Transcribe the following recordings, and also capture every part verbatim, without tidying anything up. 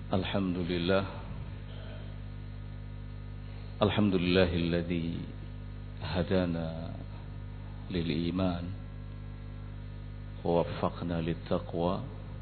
Alhamdulillah Alhamdulillahilladzi hadana lil iman wa waffaqna lit taqwa.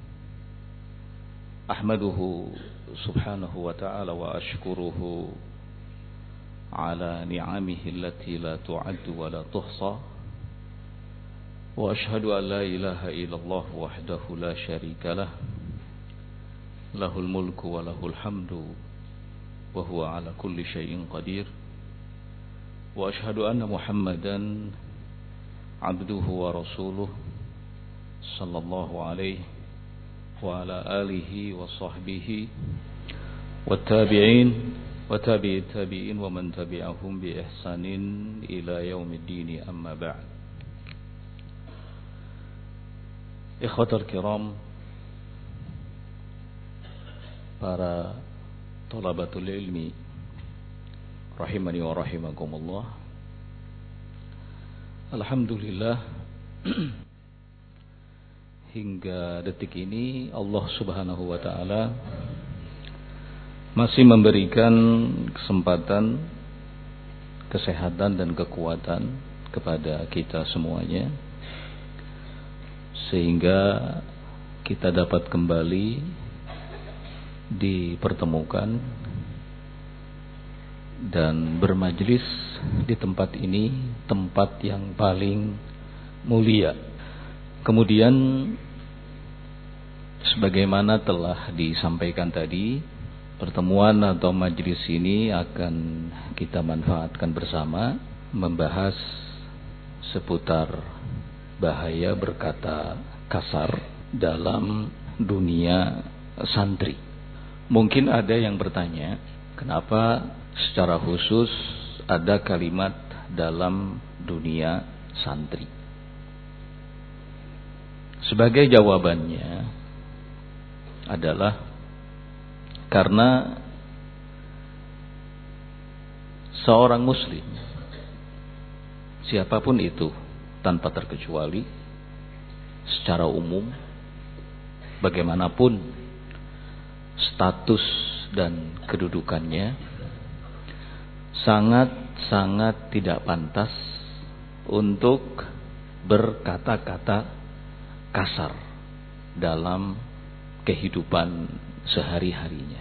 Ahmaduhu subhanahu wa ta'ala wa ashkuruhu ala ni'amihi allati la tu'addu wa la tuhsa. Wa ashhadu an la ilaha illallah wahdahu la syarika lah. Lahul mulku wa lahul hamdu wa huwa ala kulli syai'in qadir. Wa ashhadu anna Muhammadan abduhu wa rasuluh sallallahu alaihi wa ala alihi wa sahbihi wa tabi'in wa tabi'i tabi'in wa man tabi'ahum bi ihsanin ila yaumiddin, amma ba'd. Ikhwatal kiram, para thalabatul ilmi rahimani wa rahimakumullah. Alhamdulillah, hingga detik ini Allah subhanahu wa ta'ala masih memberikan kesempatan, kesehatan dan kekuatan kepada kita semuanya, sehingga kita dapat kembali dipertemukan dan bermajlis di tempat ini, tempat yang paling mulia. Kemudian sebagaimana telah disampaikan tadi, pertemuan atau majlis ini akan kita manfaatkan bersama, membahas seputar bahaya berkata kasar dalam dunia santri. Mungkin ada yang bertanya, kenapa secara khusus ada kalimat dalam dunia santri? Sebagai jawabannya adalah karena seorang muslim, siapapun itu tanpa terkecuali, secara umum, bagaimanapun status dan kedudukannya, sangat-sangat tidak pantas untuk berkata-kata kasar dalam kehidupan sehari-harinya.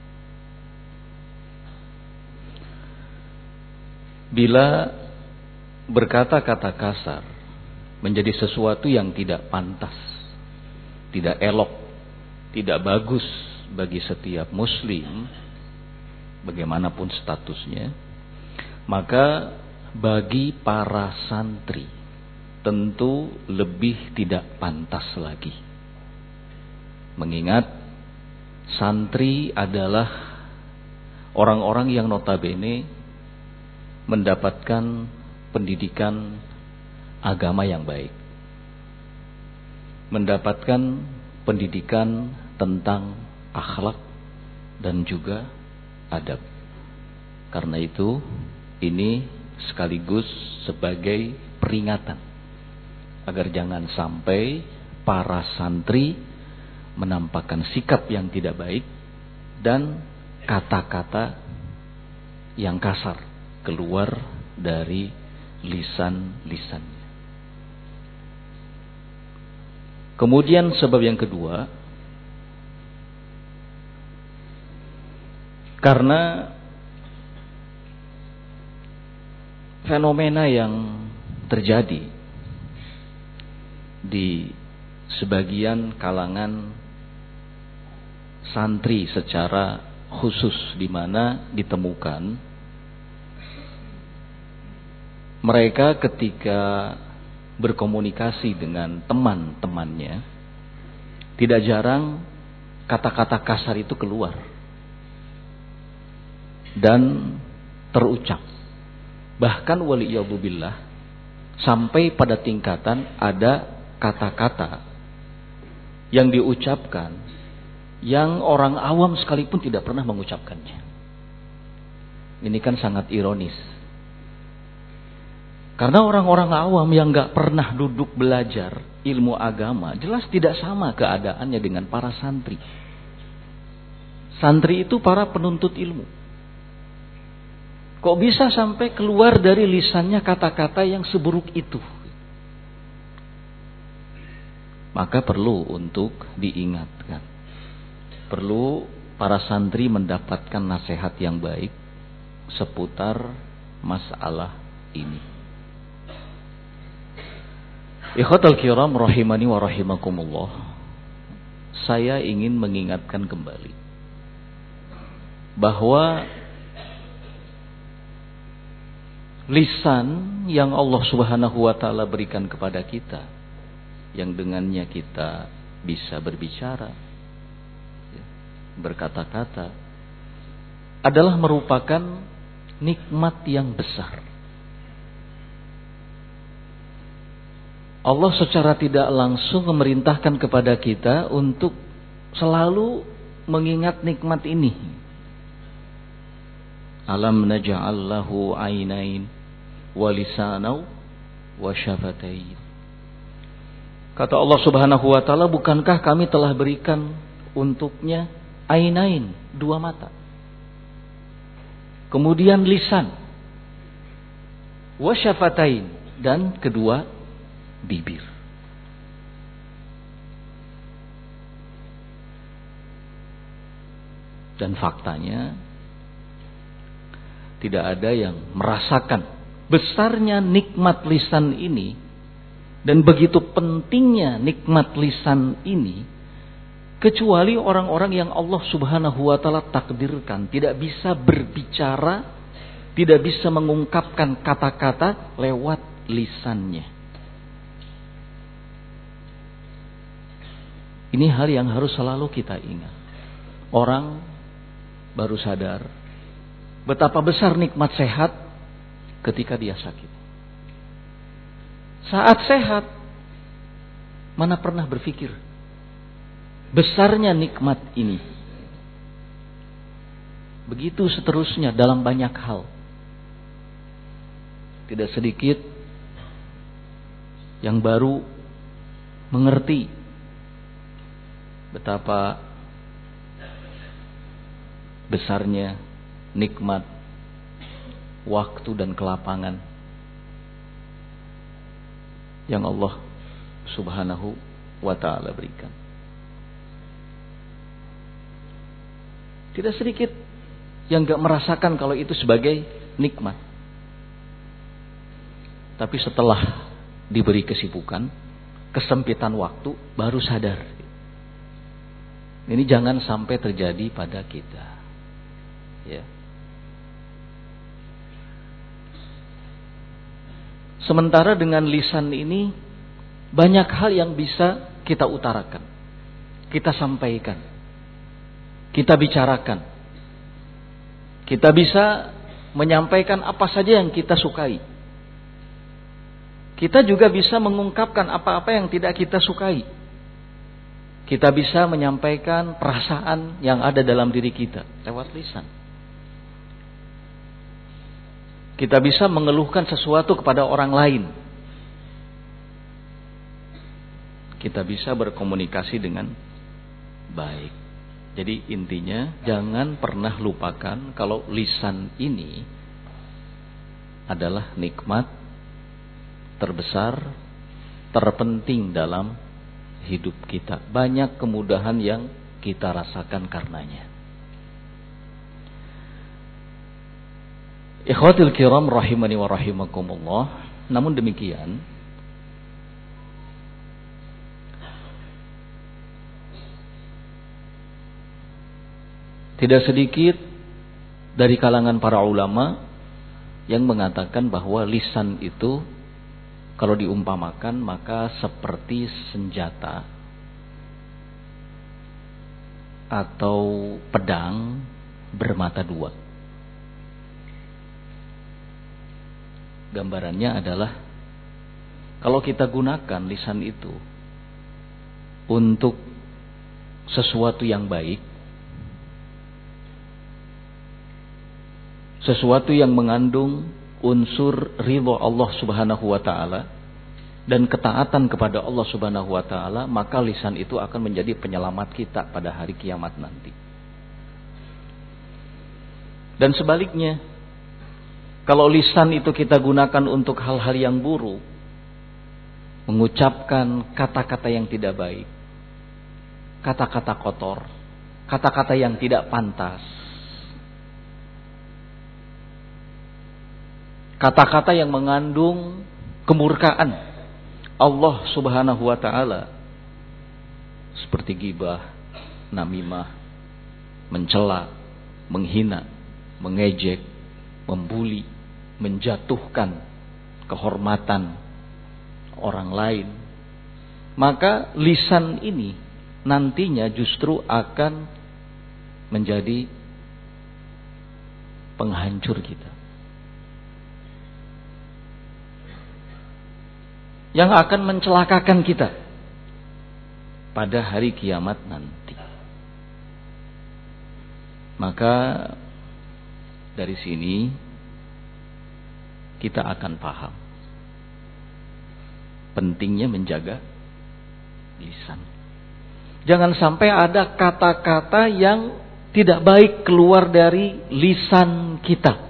Bila berkata-kata kasar menjadi sesuatu yang tidak pantas, tidak elok, tidak bagus bagi setiap muslim, bagaimanapun statusnya, maka bagi para santri tentu lebih tidak pantas lagi. Mengingat santri adalah orang-orang yang notabene mendapatkan pendidikan agama yang baik, mendapatkan pendidikan tentang akhlak dan juga adab. Karena itu, ini sekaligus sebagai peringatan agar jangan sampai para santri menampakkan sikap yang tidak baik dan kata-kata yang kasar keluar dari lisan-lisannya. Kemudian sebab yang kedua, karena fenomena yang terjadi di sebagian kalangan santri secara khusus, di mana ditemukan mereka ketika berkomunikasi dengan teman-temannya, tidak jarang kata-kata kasar itu keluar dan terucap. Bahkan waliyadzubillah, sampai pada tingkatan ada kata-kata yang diucapkan yang orang awam sekalipun tidak pernah mengucapkannya. Ini kan sangat ironis. Karena orang-orang awam yang gak pernah duduk belajar ilmu agama, jelas tidak sama keadaannya dengan para santri. Santri itu para penuntut ilmu. Kok bisa sampai keluar dari lisannya kata-kata yang seburuk itu? Maka perlu untuk diingatkan. Perlu para santri mendapatkan nasihat yang baik seputar masalah ini. Ikhwatal kiram rahimani wa rahimakumullah. Saya ingin mengingatkan kembali bahwa lisan yang Allah Subhanahu wa taala berikan kepada kita, yang dengannya kita bisa berbicara, berkata-kata, adalah merupakan nikmat yang besar. Allah secara tidak langsung memerintahkan kepada kita untuk selalu mengingat nikmat ini. Alam naj'al lahu ainain wa lisanan wa syafatain. Kata Allah Subhanahu wa taala, bukankah kami telah berikan untuknya ainain, dua mata. Kemudian lisan. Wa syafatain, dan kedua bibir. Dan faktanya tidak ada yang merasakan besarnya nikmat lisan ini dan begitu pentingnya nikmat lisan ini kecuali orang-orang yang Allah Subhanahu wa taala takdirkan tidak bisa berbicara, tidak bisa mengungkapkan kata-kata lewat lisannya. Ini hal yang harus selalu kita ingat. Orang baru sadar betapa besar nikmat sehat ketika dia sakit. Saat sehat, mana pernah berpikir besarnya nikmat ini. Begitu seterusnya dalam banyak hal. Tidak sedikit yang baru mengerti betapa besarnya nikmat waktu dan kelapangan yang Allah Subhanahu wa taala berikan. Tidak sedikit yang gak merasakan kalau itu sebagai nikmat. Tapi setelah diberi kesibukan, kesempitan waktu, baru sadar. Ini jangan sampai terjadi pada kita. Ya. Sementara dengan lisan ini banyak hal yang bisa kita utarakan, kita sampaikan, kita bicarakan. Kita bisa menyampaikan apa saja yang kita sukai. Kita juga bisa mengungkapkan apa-apa yang tidak kita sukai. Kita bisa menyampaikan perasaan yang ada dalam diri kita lewat lisan. Kita bisa mengeluhkan sesuatu kepada orang lain. Kita bisa berkomunikasi dengan baik. Jadi intinya jangan pernah lupakan kalau lisan ini adalah nikmat terbesar, terpenting dalam hidup kita. Banyak kemudahan yang kita rasakan karenanya. Ikhwatil kiram rahimani wa rahimakumullah. Namun demikian, tidak sedikit dari kalangan para ulama yang mengatakan bahwa lisan itu kalau diumpamakan maka seperti senjata atau pedang bermata dua. Gambarannya adalah kalau kita gunakan lisan itu untuk sesuatu yang baik, sesuatu yang mengandung unsur ridha Allah Subhanahu wa taala dan ketaatan kepada Allah Subhanahu wa taala, maka lisan itu akan menjadi penyelamat kita pada hari kiamat nanti. Dan sebaliknya, kalau lisan itu kita gunakan untuk hal-hal yang buruk, mengucapkan kata-kata yang tidak baik, kata-kata kotor, kata-kata yang tidak pantas, kata-kata yang mengandung kemurkaan Allah Subhanahu wa taala, seperti ghibah, namimah, mencela, menghina, mengejek, membuli, menjatuhkan kehormatan orang lain, maka lisan ini nantinya justru akan menjadi penghancur kita, yang akan mencelakakan kita pada hari kiamat nanti. Maka dari sini kita akan paham pentingnya menjaga lisan. Jangan sampai ada kata-kata yang tidak baik keluar dari lisan kita.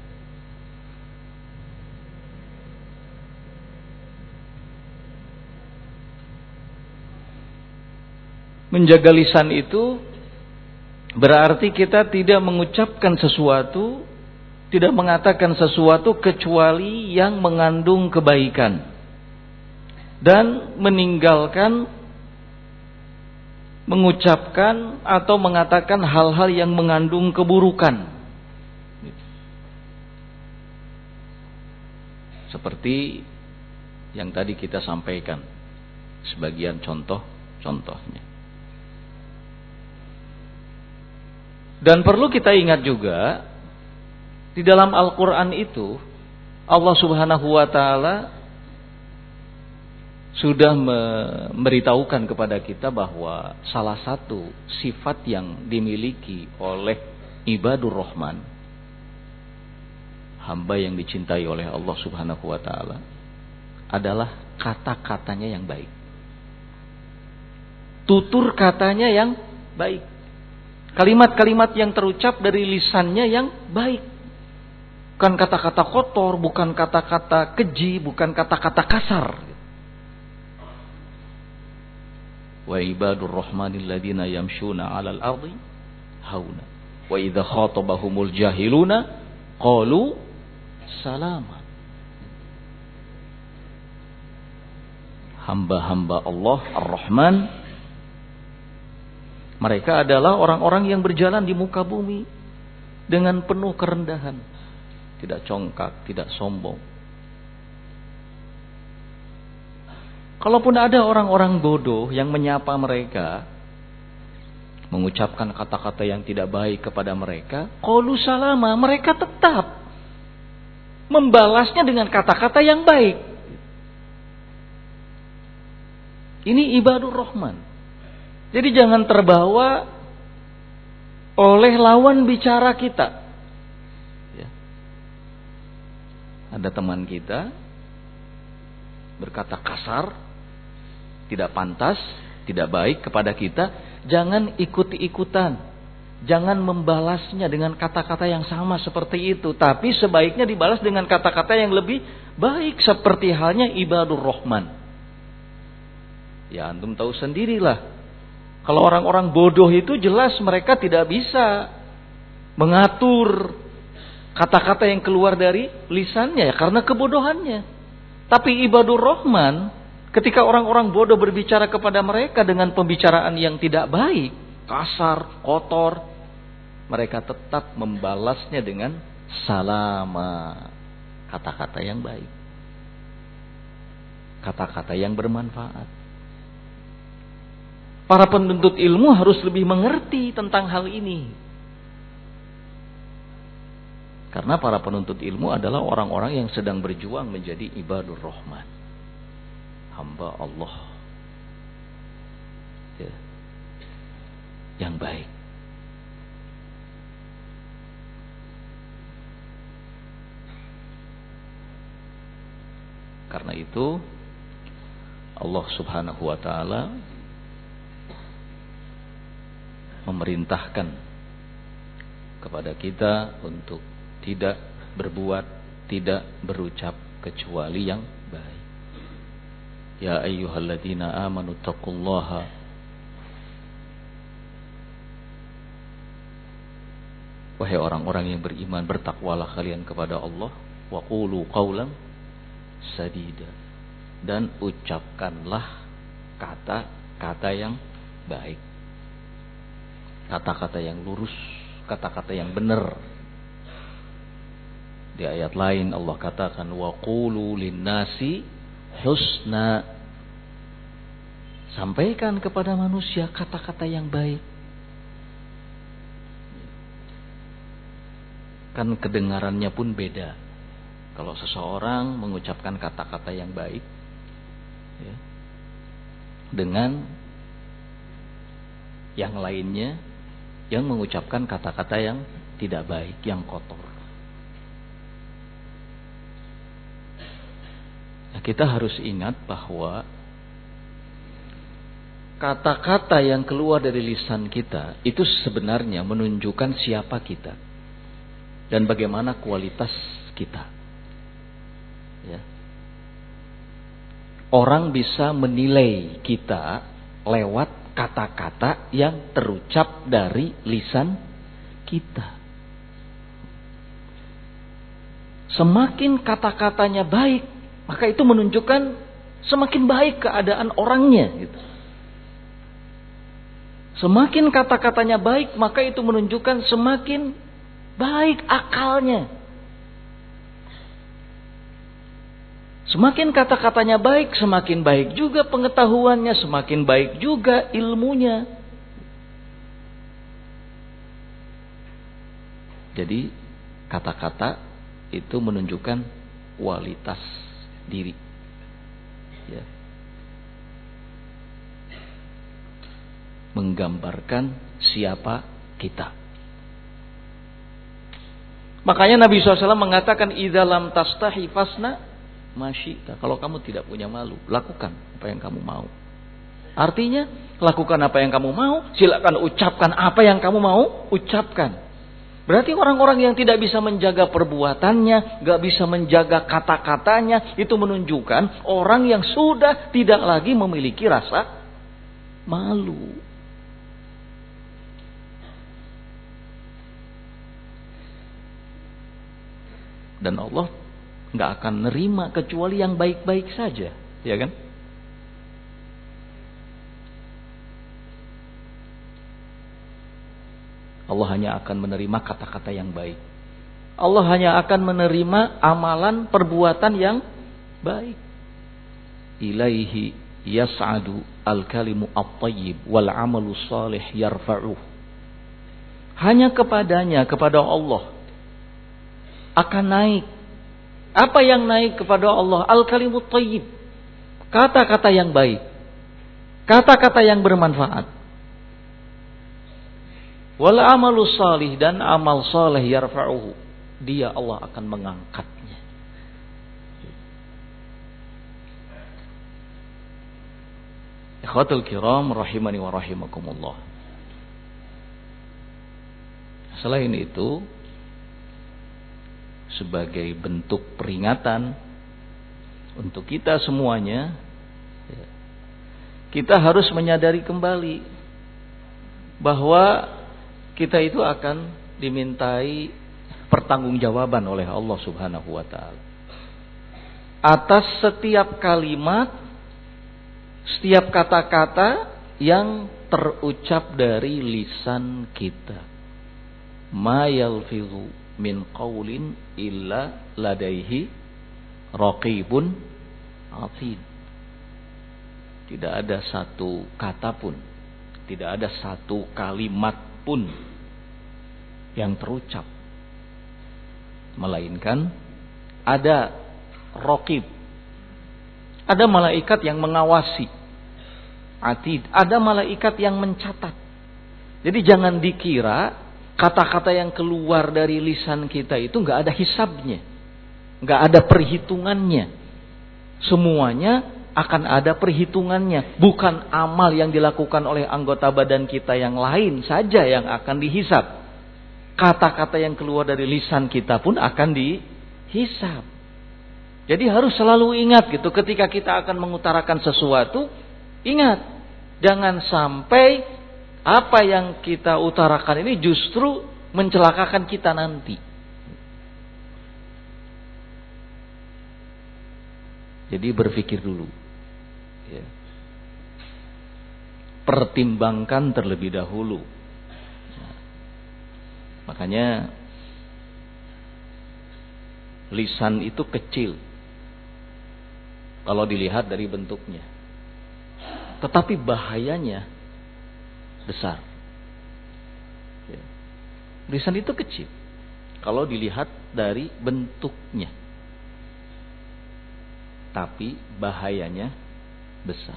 Menjaga lisan itu berarti kita tidak mengucapkan sesuatu, tidak mengatakan sesuatu kecuali yang mengandung kebaikan, dan meninggalkan mengucapkan atau mengatakan hal-hal yang mengandung keburukan. Seperti yang tadi kita sampaikan, sebagian contoh-contohnya. Dan perlu kita ingat juga, di dalam Al-Quran itu Allah Subhanahu wa ta'ala sudah memberitahukan kepada kita bahwa salah satu sifat yang dimiliki oleh ibadur rahman, hamba yang dicintai oleh Allah Subhanahu wa ta'ala, adalah kata-katanya yang baik, tutur katanya yang baik, kalimat-kalimat yang terucap dari lisannya yang baik. Bukan kata-kata kotor, bukan kata-kata keji, bukan kata-kata kasar. Wa ibadur rahmanil ladina yamshuna 'alal ardi hauna wa idza khatabahumul jahiluna qalu salama. Hamba-hamba Allah Ar-Rahman, mereka adalah orang-orang yang berjalan di muka bumi dengan penuh kerendahan, tidak congkak, tidak sombong. Kalaupun ada orang-orang bodoh yang menyapa mereka, mengucapkan kata-kata yang tidak baik kepada mereka, qalu salama, mereka tetap membalasnya dengan kata-kata yang baik. Ini ibadur rahman. Jadi jangan terbawa oleh lawan bicara kita. Ya. Ada teman kita berkata kasar, tidak pantas, tidak baik kepada kita, jangan ikuti-ikutan. Jangan membalasnya dengan kata-kata yang sama seperti itu, tapi sebaiknya dibalas dengan kata-kata yang lebih baik, seperti halnya ibadur rahman. Ya, antum tahu sendirilah. Kalau orang-orang bodoh itu jelas mereka tidak bisa mengatur kata-kata yang keluar dari lisannya ya, karena kebodohannya. Tapi ibadur rahman, ketika orang-orang bodoh berbicara kepada mereka dengan pembicaraan yang tidak baik, kasar, kotor, mereka tetap membalasnya dengan salama, kata-kata yang baik, kata-kata yang bermanfaat. Para penuntut ilmu harus lebih mengerti tentang hal ini. Karena para penuntut ilmu adalah orang-orang yang sedang berjuang menjadi ibadur rahman, hamba Allah ya, yang baik. Karena itu Allah Subhanahu wa ta'ala memerintahkan kepada kita untuk tidak berbuat, tidak berucap kecuali yang baik. Ya ayyuhalladzina amanu taqullaha wahai orang-orang yang beriman, bertakwalah kalian kepada Allah, wa qulu qawlan sadida, dan ucapkanlah kata-kata yang baik, kata-kata yang lurus, kata-kata yang benar. Di ayat lain Allah katakan wa qulu linnasi husna, sampaikan kepada manusia kata-kata yang baik. Kan kedengarannya pun beda. Kalau seseorang mengucapkan kata-kata yang baik ya, dengan yang lainnya yang mengucapkan kata-kata yang tidak baik, yang kotor. Nah, kita harus ingat bahwa kata-kata yang keluar dari lisan kita itu sebenarnya menunjukkan siapa kita dan bagaimana kualitas kita. Ya. Orang bisa menilai kita lewat kata-kata yang terucap dari lisan kita. Semakin kata-katanya baik, maka itu menunjukkan semakin baik keadaan orangnya. Gitu. Semakin kata-katanya baik, maka itu menunjukkan semakin baik akalnya. Semakin kata-katanya baik, semakin baik juga pengetahuannya, semakin baik juga ilmunya. Jadi kata-kata itu menunjukkan kualitas diri. Ya. Menggambarkan siapa kita. Makanya Nabi shallallahu alaihi wasallam mengatakan idza lam tastahi fasna masyita. Kalau kamu tidak punya malu, lakukan apa yang kamu mau. Artinya, lakukan apa yang kamu mau, silakan ucapkan apa yang kamu mau ucapkan. Berarti orang-orang yang tidak bisa menjaga perbuatannya, gak bisa menjaga kata-katanya, itu menunjukkan orang yang sudah tidak lagi memiliki rasa malu. Dan Allah gak akan nerima kecuali yang baik-baik saja, ya kan? Allah hanya akan menerima kata-kata yang baik. Allah hanya akan menerima amalan perbuatan yang baik. Ilaihi yas'adu al-kalimu at-tayyib wal 'amalu shalih yarfa'uh. Hanya kepadanya, kepada Allah akan naik. Apa yang naik kepada Allah? Al-kalimu at-tayyib. Kata-kata yang baik. Kata-kata yang bermanfaat. Wal amalu salih, dan amal saleh yarfa'uhu, dia Allah akan mengangkatnya. Ikhwatul kiram rahimani wa rahimakumullah. Selain itu, sebagai bentuk peringatan untuk kita semuanya, kita harus menyadari kembali bahwa kita itu akan dimintai pertanggungjawaban oleh Allah Subhanahu wa taala atas setiap kalimat, setiap kata-kata yang terucap dari lisan kita. Ma yalfizu min qaulin illa ladaihi raqibun atid. Tidak ada satu kata pun, tidak ada satu kalimat pun yang terucap, melainkan ada raqib, ada malaikat yang mengawasi, atid, ada malaikat yang mencatat. Jadi jangan dikira kata-kata yang keluar dari lisan kita itu nggak ada hisabnya, nggak ada perhitungannya. Semuanya akan ada perhitungannya. Bukan amal yang dilakukan oleh anggota badan kita yang lain saja yang akan dihisab. kata-kata yang keluar dari lisan kita pun akan dihisab. Jadi harus selalu ingat gitu, ketika kita akan mengutarakan sesuatu, ingat, jangan sampai apa yang kita utarakan ini justru mencelakakan kita nanti. Jadi berpikir dulu, ya. Pertimbangkan terlebih dahulu. Nah, makanya lisan itu kecil kalau dilihat dari bentuknya, tetapi bahayanya besar. Ya. Lisan itu kecil kalau dilihat dari bentuknya, tapi bahayanya besar.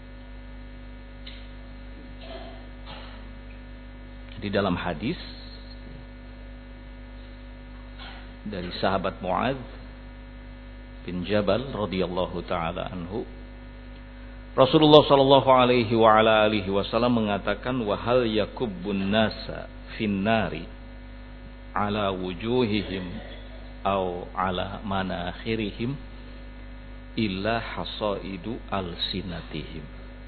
Di dalam hadis dari sahabat Muadz bin Jabal radhiyallahu taala anhu, Rasulullah sallallahu alaihi wa ala alihi wasallam mengatakan, wa hal yakubbun nasa finnari ala wujuhihim au ala manakhirihim illa hasaidu alsinatihim.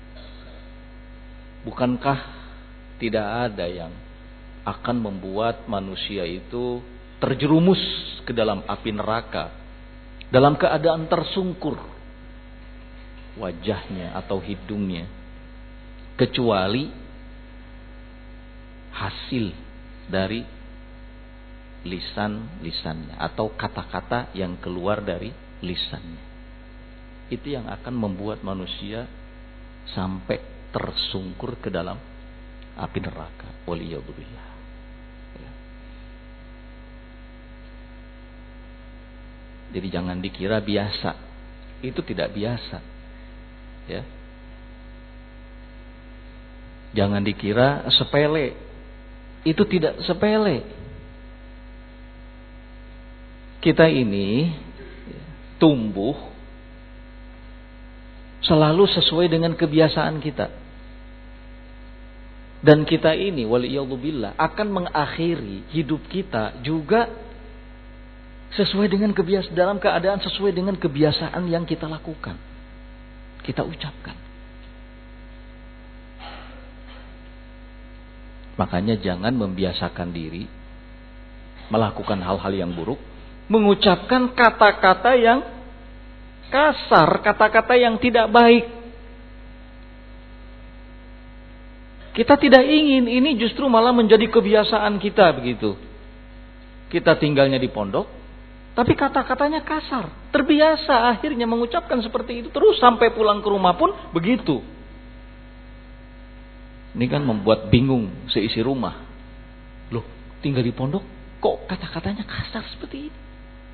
Bukankah tidak ada yang akan membuat manusia itu terjerumus ke dalam api neraka dalam keadaan tersungkur wajahnya atau hidungnya, kecuali hasil dari lisan-lisannya atau kata-kata yang keluar dari lisannya. Itu yang akan membuat manusia sampai tersungkur ke dalam api neraka. Waliyadzubillah. Ya. Jadi jangan dikira biasa. Itu tidak biasa. Ya. Jangan dikira sepele. Itu tidak sepele. Kita ini ya, tumbuh selalu sesuai dengan kebiasaan kita. Dan kita ini waliyadzubillah akan mengakhiri hidup kita juga sesuai dengan kebiasaan, dalam keadaan sesuai dengan kebiasaan yang kita lakukan, kita ucapkan. Makanya jangan membiasakan diri melakukan hal-hal yang buruk, mengucapkan kata-kata yang kasar, kata-kata yang tidak baik. Kita tidak ingin ini justru malah menjadi kebiasaan kita begitu. Kita tinggalnya di pondok, tapi kata-katanya kasar. Terbiasa akhirnya mengucapkan seperti itu terus sampai pulang ke rumah pun begitu. Ini kan membuat bingung seisi rumah. Loh, tinggal di pondok kok kata-katanya kasar seperti ini?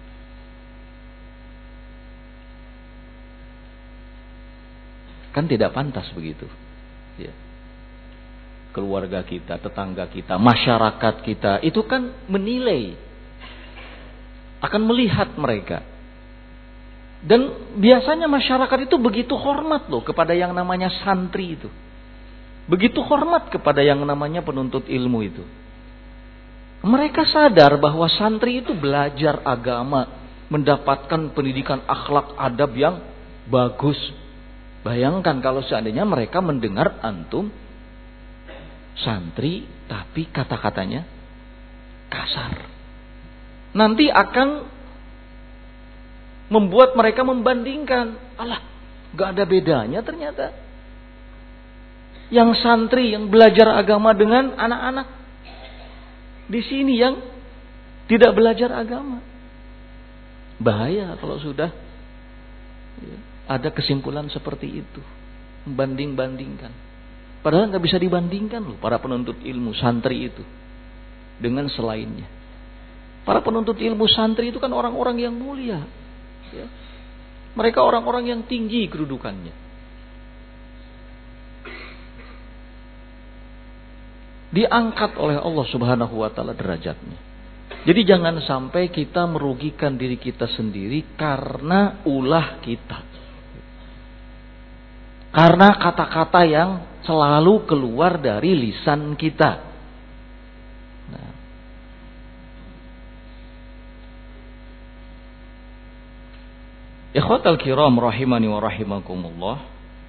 Kan tidak pantas begitu. Ya. Keluarga kita, tetangga kita, masyarakat kita, itu kan menilai, akan melihat mereka. Dan biasanya masyarakat itu begitu hormat loh kepada yang namanya santri itu. Begitu hormat kepada yang namanya penuntut ilmu itu. Mereka sadar bahwa santri itu belajar agama, mendapatkan pendidikan akhlak adab yang bagus. Bayangkan kalau seandainya mereka mendengar antum santri tapi kata-katanya kasar. Nanti akan membuat mereka membandingkan. Alah, gak ada bedanya ternyata yang santri yang belajar agama dengan anak-anak di sini yang tidak belajar agama. Bahaya kalau sudah ada kesimpulan seperti itu, membanding-bandingkan. Padahal nggak bisa dibandingkan loh para penuntut ilmu santri itu dengan selainnya. Para penuntut ilmu santri itu kan orang-orang yang mulia. Ya. Mereka orang-orang yang tinggi kedudukannya. Diangkat oleh Allah Subhanahu wa taala derajatnya. Jadi jangan sampai kita merugikan diri kita sendiri karena ulah kita. Karena kata-kata yang selalu keluar dari lisan kita. Nah, Ikhwatal kiram rahimani wa rahimakumullah.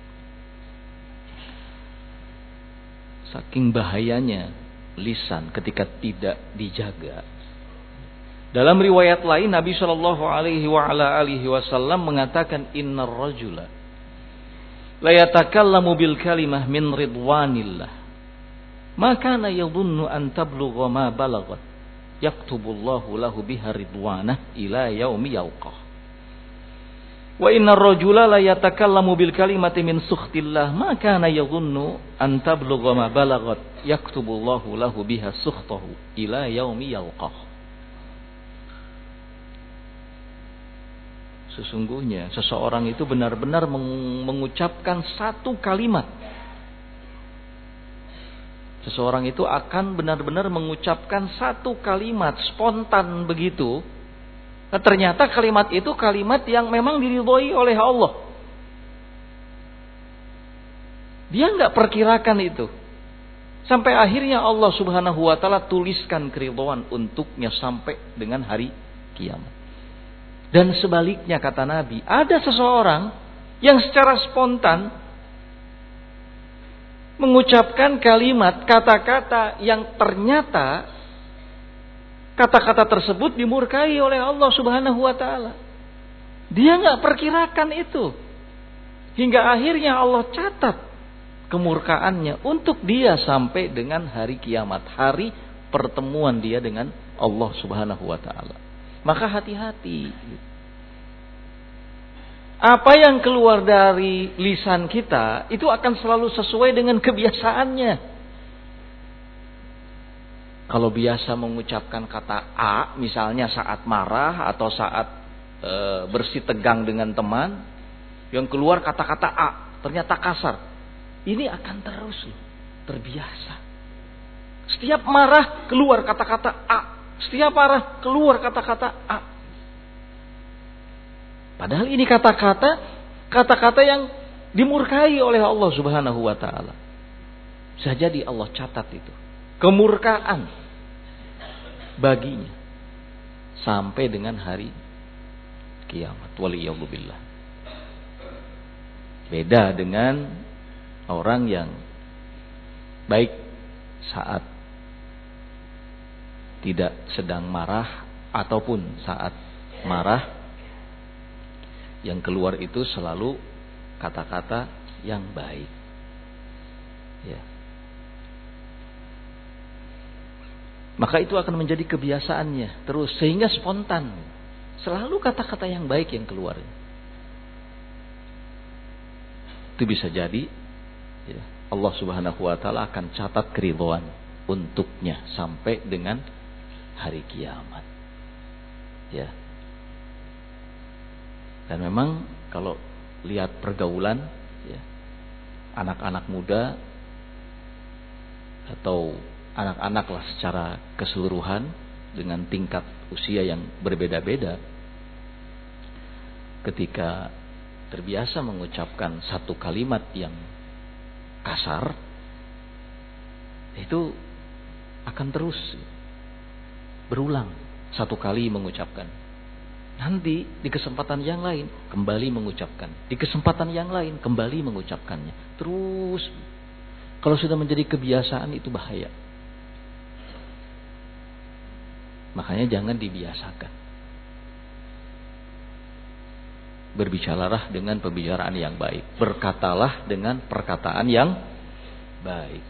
Saking bahayanya lisan ketika tidak dijaga. Dalam riwayat lain Nabi sallallahu alaihi wa ala alihi wasallam mengatakan innar rajula la yatakallamu bil kalimah min ridwanillah ma kana yadhunnu an tablugha ma balagat yaktubullahu lahu biha ridwanah ila yaumi yalqah. Wa innar rajula la yatakallamu bil kalimati min sukhtillah ma kana yadhunnu an tablugha ma balagat yaktubullahu lahu biha sukhtahu ila yaumi yalqah. Sesungguhnya seseorang itu benar-benar mengucapkan satu kalimat. Seseorang itu akan benar-benar mengucapkan satu kalimat spontan begitu. Nah, ternyata kalimat itu kalimat yang memang diridhoi oleh Allah. Dia nggak perkirakan itu. Sampai akhirnya Allah subhanahu wa ta'ala tuliskan keridhaan untuknya sampai dengan hari kiamat. Dan sebaliknya kata Nabi, ada seseorang yang secara spontan mengucapkan kalimat, kata-kata yang ternyata kata-kata tersebut dimurkai oleh Allah subhanahu wa ta'ala. Dia nggak perkirakan itu. Hingga akhirnya Allah catat kemurkaannya untuk dia sampai dengan hari kiamat. Hari pertemuan dia dengan Allah subhanahu wa ta'ala. Maka hati-hati. Apa yang keluar dari lisan kita itu akan selalu sesuai dengan kebiasaannya. Kalau biasa mengucapkan kata A, misalnya saat marah atau saat e, bersih tegang dengan teman, yang keluar kata-kata A, ternyata kasar. Ini akan terus terbiasa. Setiap marah keluar kata-kata A, setiap marah keluar kata-kata A. Padahal ini kata-kata, kata-kata yang dimurkai oleh Allah Subhanahu wa ta'ala. Bisa jadi Allah catat itu. Kemurkaan baginya sampai dengan hari kiamat. Waliyadzubillah. Beda dengan orang yang baik saat tidak sedang marah ataupun saat marah, yang keluar itu selalu kata-kata yang baik. Ya. Maka itu akan menjadi kebiasaannya terus sehingga spontan. Selalu kata-kata yang baik yang keluar. Itu bisa jadi ya, Allah Subhanahu wa ta'ala akan catat keridhaan untuknya sampai dengan hari kiamat. Ya. Dan memang kalau lihat pergaulan ya, anak-anak muda atau anak-anak lah secara keseluruhan dengan tingkat usia yang berbeda-beda, ketika terbiasa mengucapkan satu kalimat yang kasar, itu akan terus berulang satu kali mengucapkan. Nanti di kesempatan yang lain kembali mengucapkan, di kesempatan yang lain kembali mengucapkannya. Terus kalau sudah menjadi kebiasaan itu bahaya. Makanya jangan dibiasakan. Berbicaralah dengan pembicaraan yang baik. Berkatalah dengan perkataan yang baik.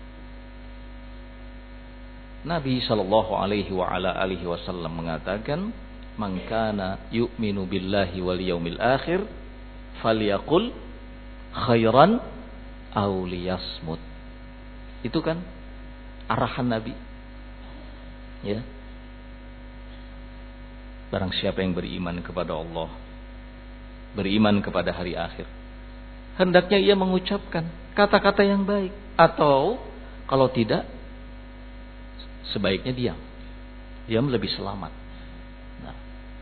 Nabi sallallahu alaihi wa ala alihi wasallam mengatakan, "Man kana yu'minu billahi wal yaumil akhir falyaqul khairan aw liyasmut." Itu kan arahan Nabi. Ya. Barang siapa yang beriman kepada Allah, beriman kepada hari akhir, hendaknya ia mengucapkan kata-kata yang baik. Atau kalau tidak, sebaiknya diam. Diam lebih selamat. Nah,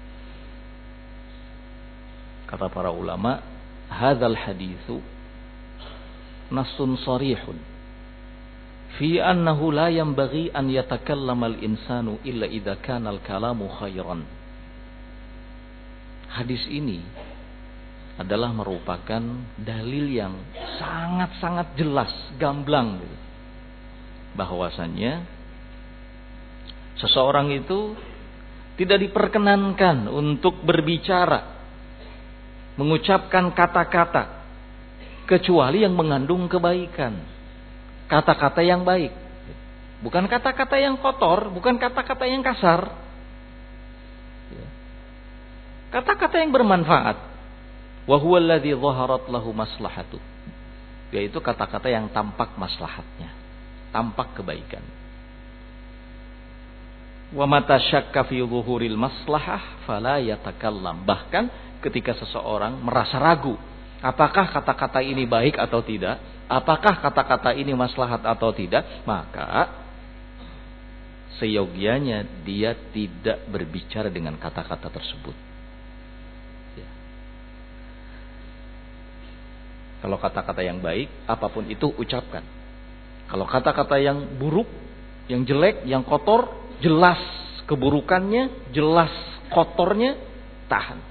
kata para ulama, hadzal haditsu nassun sharihun fi annahu la yanbaghi an yatakallama al-insanu illa idza kana al-kalamu khairan. Hadis ini adalah merupakan dalil yang sangat-sangat jelas, gamblang gitu. Bahwasannya seseorang itu tidak diperkenankan untuk berbicara, mengucapkan kata-kata kecuali yang mengandung kebaikan. Kata-kata yang baik. Bukan kata-kata yang kotor, bukan kata-kata yang kasar. Kata-kata yang bermanfaat. Wa huwa alladzi dhaharat lahu maslahatu. Yaitu kata-kata yang tampak maslahatnya, tampak kebaikan. Wa mata syakka fi dhuhuril maslahah fala yatakallam. Bahkan ketika seseorang merasa ragu, apakah kata-kata ini baik atau tidak, apakah kata-kata ini maslahat atau tidak, maka seyogianya dia tidak berbicara dengan kata-kata tersebut. Ya. Kalau kata-kata yang baik, apapun itu ucapkan. Kalau kata-kata yang buruk, yang jelek, yang kotor, jelas keburukannya, jelas kotornya, tahan.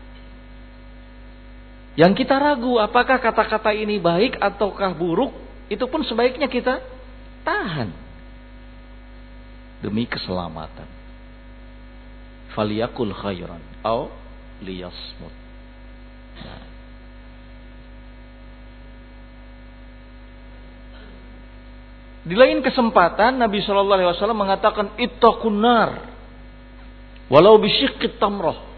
Yang kita ragu apakah kata-kata ini baik ataukah buruk, itu pun sebaiknya kita tahan. Demi keselamatan. Faliyakul khairan au liyasmut. Nah. Di lain kesempatan Nabi shallallahu alaihi wasallam mengatakan ittaqun nar walau bisyiqqit tamrah.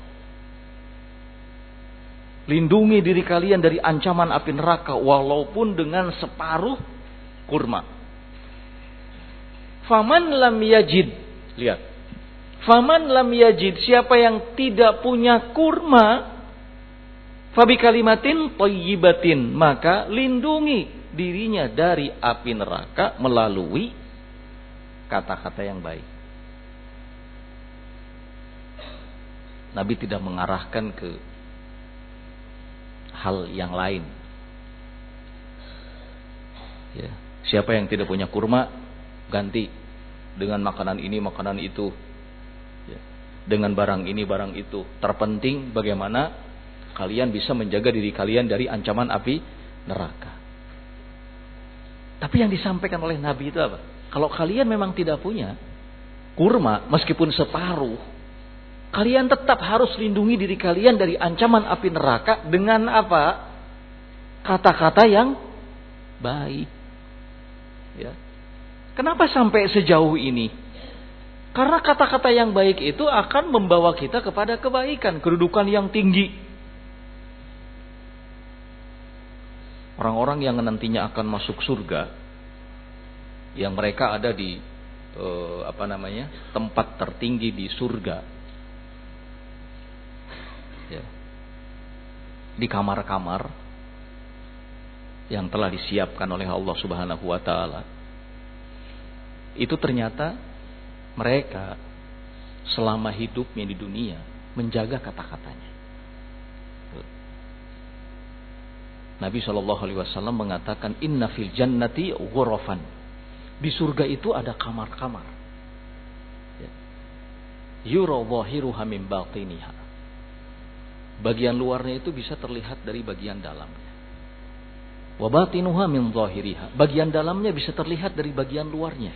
Lindungi diri kalian dari ancaman api neraka walaupun dengan separuh kurma. Faman lam yajid, lihat. Faman lam yajid, siapa yang tidak punya kurma, fabi kalimatin thayyibatin, maka lindungi dirinya dari api neraka melalui kata-kata yang baik. Nabi tidak mengarahkan ke hal yang lain. Ya. Siapa yang tidak punya kurma, ganti dengan makanan ini, makanan itu. Ya. Dengan barang ini, barang itu. Terpenting bagaimana kalian bisa menjaga diri kalian dari ancaman api neraka. Tapi yang disampaikan oleh Nabi itu apa? Kalau kalian memang tidak punya kurma, meskipun separuh, kalian tetap harus lindungi diri kalian dari ancaman api neraka dengan apa? Kata-kata yang baik. Ya. Kenapa sampai sejauh ini? Karena kata-kata yang baik itu akan membawa kita kepada kebaikan, kedudukan yang tinggi. Orang-orang yang nantinya akan masuk surga, yang mereka ada di eh, apa namanya tempat tertinggi di surga. Ya. Di kamar-kamar yang telah disiapkan oleh Allah Subhanahu wa taala. Itu ternyata mereka selama hidupnya di dunia menjaga kata-katanya. Nabi shallallahu alaihi wasallam mengatakan inna fil jannati ghurafan. Di surga itu ada kamar-kamar. Ya. Yura zahiruha min batiniha. Bagian luarnya itu bisa terlihat dari bagian dalamnya. Wa batinuha min zahiriha. Bagian dalamnya bisa terlihat dari bagian luarnya.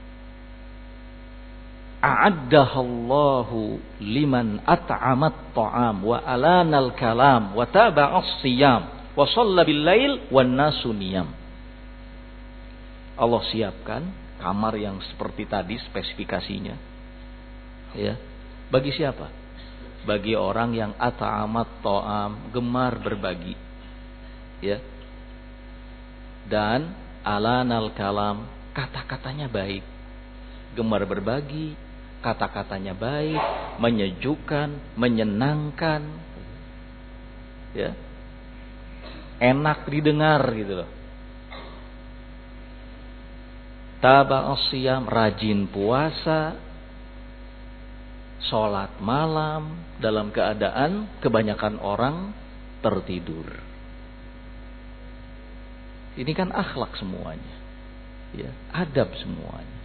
A'addahallahu liman at'amat ta'am wa alanal kalam wa taba'as siyam wa shalla bil lail wan nasu niyam. Allah siapkan kamar yang seperti tadi spesifikasinya. Ya. Bagi siapa? Bagi orang yang at'amat ta'am, gemar berbagi. Ya. Dan alanal kalam, kata-katanya baik. Gemar berbagi, kata-katanya baik, menyejukkan, menyenangkan. Ya. Enak didengar gitu loh. Taba'as siyam, rajin puasa, sholat malam dalam keadaan kebanyakan orang tertidur. Ini kan akhlak semuanya, ya, adab semuanya.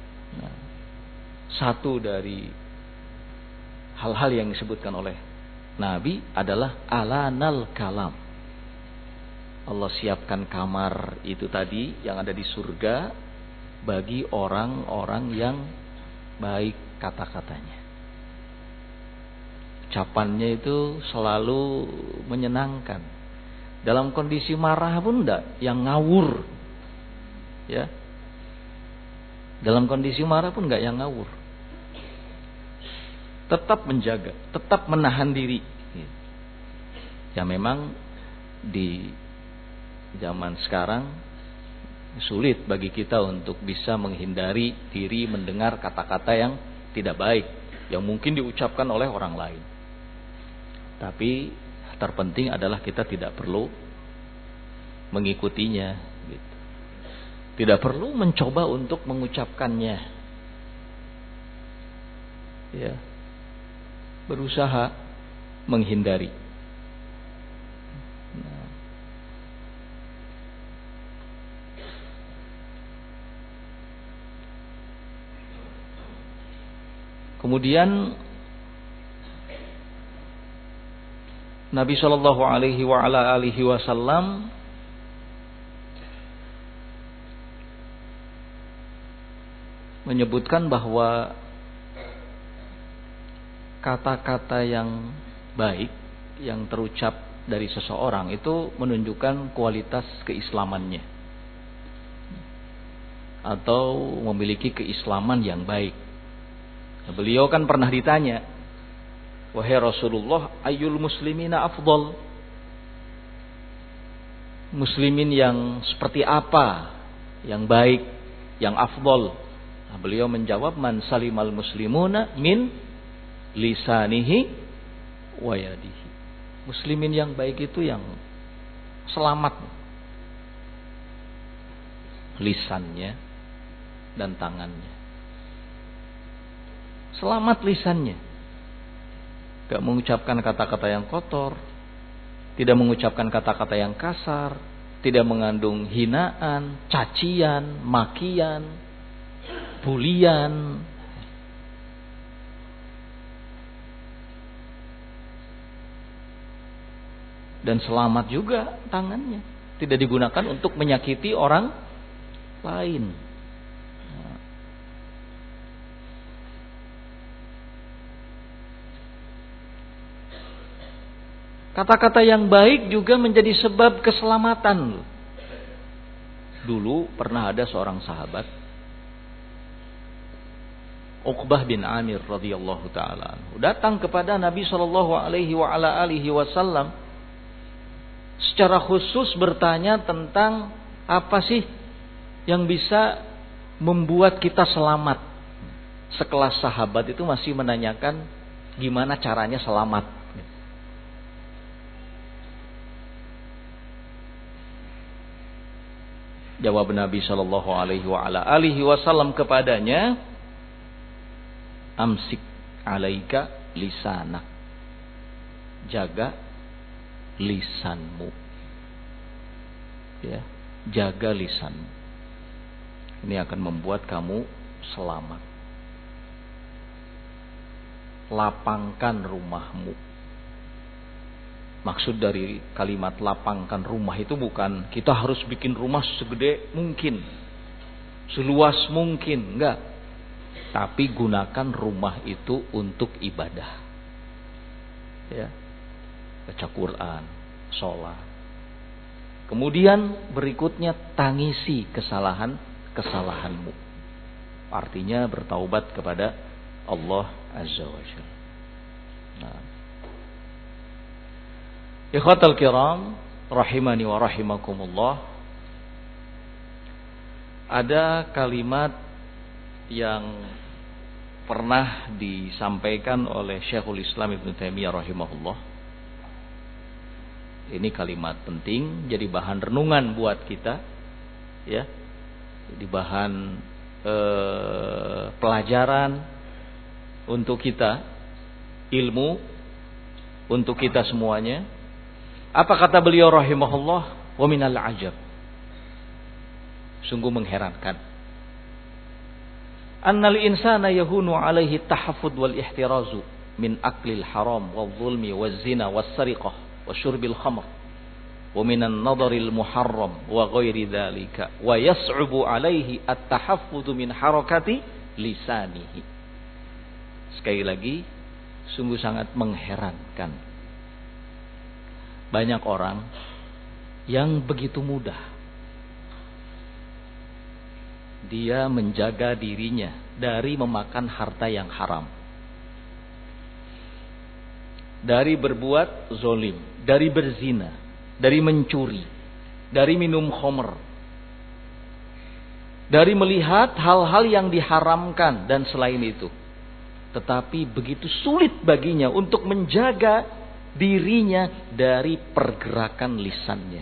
Nah, satu dari hal-hal yang disebutkan oleh Nabi adalah alanal kalam. Allah siapkan kamar itu tadi yang ada di surga bagi orang-orang yang baik kata-katanya. Ucapannya itu selalu menyenangkan. Dalam kondisi marah pun enggak yang ngawur. Ya. Dalam kondisi marah pun enggak yang ngawur. Tetap menjaga, tetap menahan diri. Ya memang di zaman sekarang sulit bagi kita untuk bisa menghindari diri mendengar kata-kata yang tidak baik yang mungkin diucapkan oleh orang lain. Tapi terpenting adalah kita tidak perlu mengikutinya, gitu. Tidak perlu mencoba untuk mengucapkannya. Ya. Berusaha menghindari. Nah. Kemudian Nabi Shallallahu Alaihi wa ala alihi Wasallam menyebutkan bahwa kata-kata yang baik yang terucap dari seseorang itu menunjukkan kualitas keislamannya atau memiliki keislaman yang baik. Beliau kan pernah ditanya, wahai Rasulullah, ayyul muslimina afdal? Muslimin yang seperti apa yang baik, yang afdal? Nah, beliau menjawab, man salimal muslimuna min lisanihi wa yadihi. Muslimin yang baik itu yang selamat lisannya dan tangannya. Selamat lisannya. Gak mengucapkan kata-kata yang kotor, tidak mengucapkan kata-kata yang kasar, tidak mengandung hinaan, cacian, makian, bulian. Dan selamat juga tangannya, tidak digunakan untuk menyakiti orang lain. Kata-kata yang baik juga menjadi sebab keselamatan. Dulu pernah ada seorang sahabat, Uqbah bin Amir radhiyallahu taala, datang kepada Nabi sallallahu alaihi wa ala alihi wasallam secara khusus bertanya tentang apa sih yang bisa membuat kita selamat. Sekelas sahabat itu masih menanyakan gimana caranya selamat. Jawab Nabi sallallahu alaihi wa ala alihi wasallam kepadanya, amsik alaika lisanak. Jaga lisanmu. Ya, jaga lisanmu. Ini akan membuat kamu selamat. Lapangkan rumahmu. Maksud dari kalimat lapangkan rumah itu bukan kita harus bikin rumah segede mungkin, seluas mungkin, enggak. Tapi gunakan rumah itu untuk ibadah. Ya. Baca Quran, sholat. Kemudian berikutnya tangisi kesalahan-kesalahanmu. Artinya bertaubat kepada Allah Azza wa Jalla. Nah. Ikhwatal kiram, rahimani wa rahimakumullah. Ada kalimat yang pernah disampaikan oleh Syekhul Islam Ibnu Taimiyah rahimahullah. Ini kalimat penting, jadi bahan renungan buat kita, ya. Jadi bahan eh, pelajaran untuk kita, ilmu untuk kita semuanya. Apa kata beliau rahimahullah? Wa minal ajab. Sungguh mengherankan. Annal insana yahunu alaihi tahaffud wal ihtirazu min aklil haram wal zulmi waz zina was sariqah wa syurbil khamr wa minan nadaril muharram wa ghairi dzalika wa yas'ubu alaihi at-tahaffudhu min harakati lisanihi. Sekali lagi, sungguh sangat mengherankan. Banyak orang yang begitu mudah dia menjaga dirinya dari memakan harta yang haram, dari berbuat zolim, dari berzina, dari mencuri, dari minum khamr, dari melihat hal-hal yang diharamkan dan selain itu. Tetapi begitu sulit baginya untuk menjaga dirinya dari pergerakan lisannya.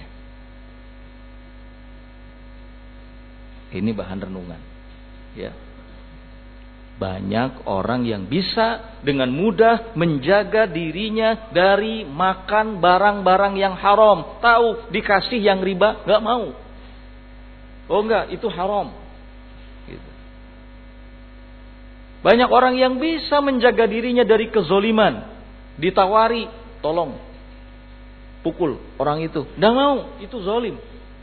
Ini bahan renungan. Ya. Banyak orang yang bisa dengan mudah menjaga dirinya dari makan barang-barang yang haram. Tahu dikasih yang riba, gak mau. Oh enggak, itu haram. Gitu. Banyak orang yang bisa menjaga dirinya dari kezoliman. Ditawari, tolong pukul orang itu, gak mau, itu zolim.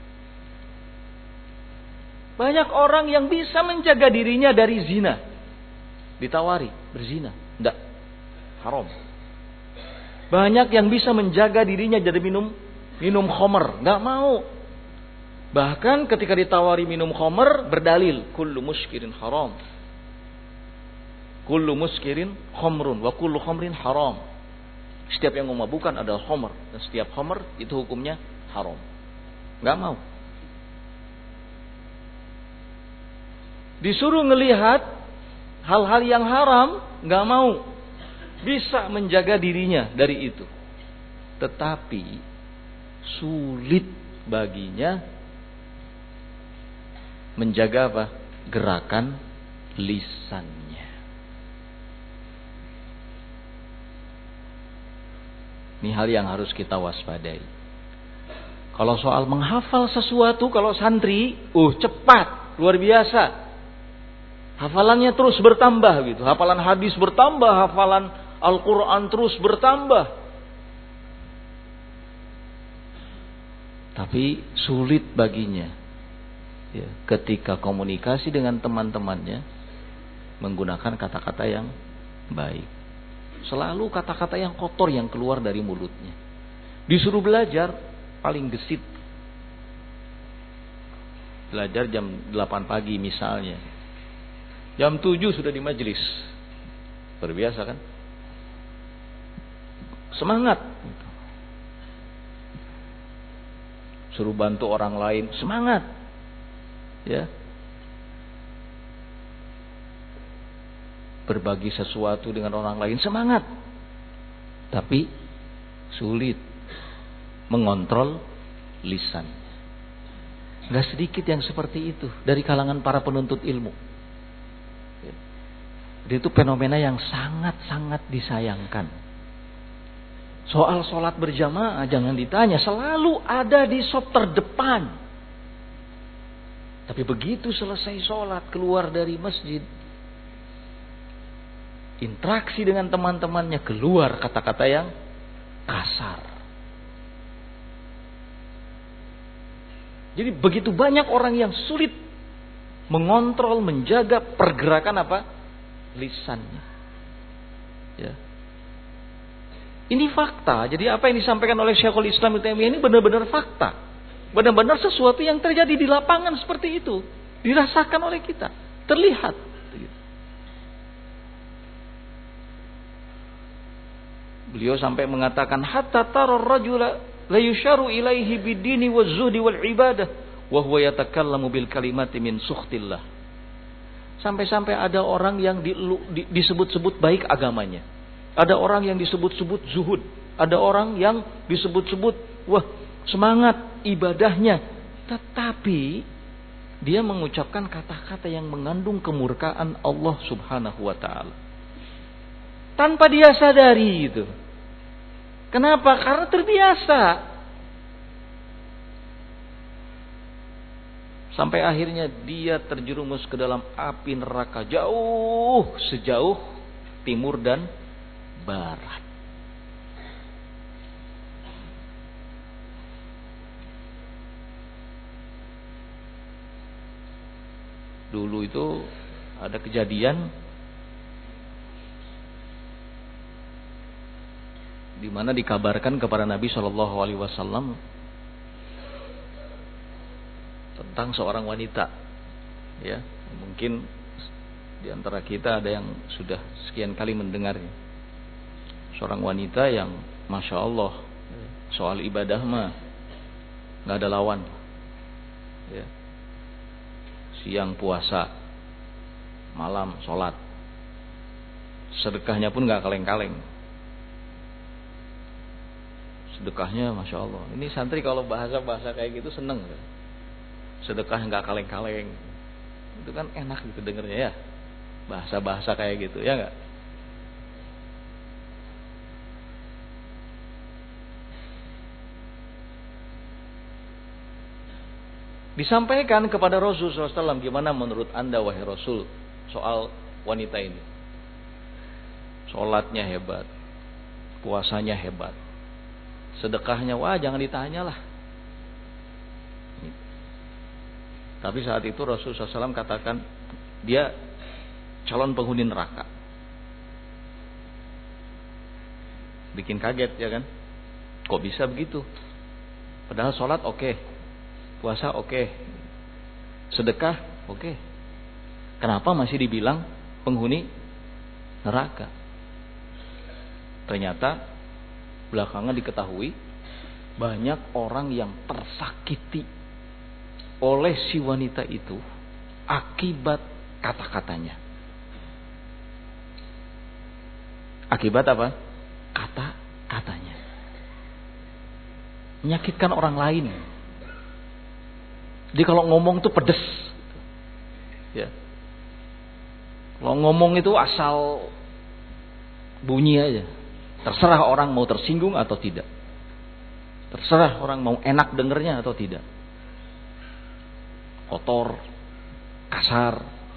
Banyak orang yang bisa menjaga dirinya dari zina. Ditawari, berzina, enggak, haram. Banyak yang bisa menjaga dirinya dari minum minum khamr, enggak mau. Bahkan ketika ditawari minum khamr, berdalil, kullu muskirin haram. Kullu muskirin khamrun wa kullu khamrin haram. Setiap yang memabukkan adalah khamr, dan setiap khamr itu hukumnya haram. Enggak mau. Disuruh ngelihat hal-hal yang haram, nggak mau. Bisa menjaga dirinya dari itu. Tetapi sulit baginya menjaga apa? Gerakan lisannya. Ini hal yang harus kita waspadai. Kalau soal menghafal sesuatu, kalau santri, uh cepat, luar biasa. Hafalannya terus bertambah gitu. Hafalan hadis bertambah, hafalan Al-Quran terus bertambah. Tapi sulit baginya ya, ketika komunikasi dengan teman-temannya menggunakan kata-kata yang baik. Selalu kata-kata yang kotor yang keluar dari mulutnya. Disuruh belajar, paling gesit. Belajar jam delapan pagi misalnya. Jam tujuh sudah di majelis. Luar biasa kan? Semangat. Suruh bantu orang lain, semangat. Ya. Berbagi sesuatu dengan orang lain, semangat. Tapi sulit mengontrol lisan. Gak sedikit yang seperti itu dari kalangan para penuntut ilmu. Itu fenomena yang sangat-sangat disayangkan. Soal sholat berjamaah jangan ditanya, selalu ada di sop terdepan. Tapi begitu selesai sholat keluar dari masjid, interaksi dengan teman-temannya, keluar kata-kata yang kasar. Jadi begitu banyak orang yang sulit mengontrol, menjaga pergerakan apa? Lisannya. Ya. Ini fakta. Jadi apa yang disampaikan oleh Syekhul Islam Ibnu Taimiyah ini benar-benar fakta. Benar-benar sesuatu yang terjadi di lapangan seperti itu. Dirasakan oleh kita. Terlihat. Beliau sampai mengatakan, hatta tarar rajula la yusharu ilaihi bid-dini waz-zuhdi wal ibadah wa huwa yatakallamu bil kalimati min sukhtillah. Sampai-sampai ada orang yang di, di, disebut-sebut baik agamanya. Ada orang yang disebut-sebut zuhud. Ada orang yang disebut-sebut wah semangat ibadahnya. Tetapi dia mengucapkan kata-kata yang mengandung kemurkaan Allah Subhanahu wa ta'ala. Tanpa dia sadari itu. Kenapa? Karena terbiasa. Sampai akhirnya dia terjerumus ke dalam api neraka jauh sejauh timur dan barat. Dulu itu ada kejadian di mana dikabarkan kepada Nabi Shallallahu Alaihi Wasallam tentang seorang wanita, ya mungkin di antara kita ada yang sudah sekian kali mendengarnya. Seorang wanita yang masya Allah soal ibadah mah nggak ada lawan, ya. Siang puasa, malam sholat, sedekahnya pun nggak kaleng-kaleng. Sedekahnya masya Allah. Ini santri kalau bahasa-bahasa kayak gitu seneng. Sedekah nggak kaleng-kaleng, itu kan enak gitu dengernya ya. Bahasa-bahasa kayak gitu ya nggak? Disampaikan kepada Rasul shallallahu alaihi wasallam, gimana menurut anda wahai Rasul soal wanita ini? Sholatnya hebat, puasanya hebat, sedekahnya wah jangan ditanya lah. Tapi saat itu Rasul shallallahu alaihi wasallam katakan dia calon penghuni neraka. Bikin kaget ya kan? Kok bisa begitu? Padahal sholat oke, okay. Puasa oke, okay. Sedekah oke, okay. Kenapa masih dibilang penghuni neraka? Ternyata belakangan diketahui banyak orang yang tersakiti oleh si wanita itu akibat kata-katanya. Akibat apa? Kata-katanya. Menyakitkan orang lain. Jadi kalau ngomong itu pedes, ya. Kalau ngomong itu asal bunyi aja. Terserah orang mau tersinggung atau tidak. Terserah orang mau enak dengernya atau tidak. Kotor, kasar.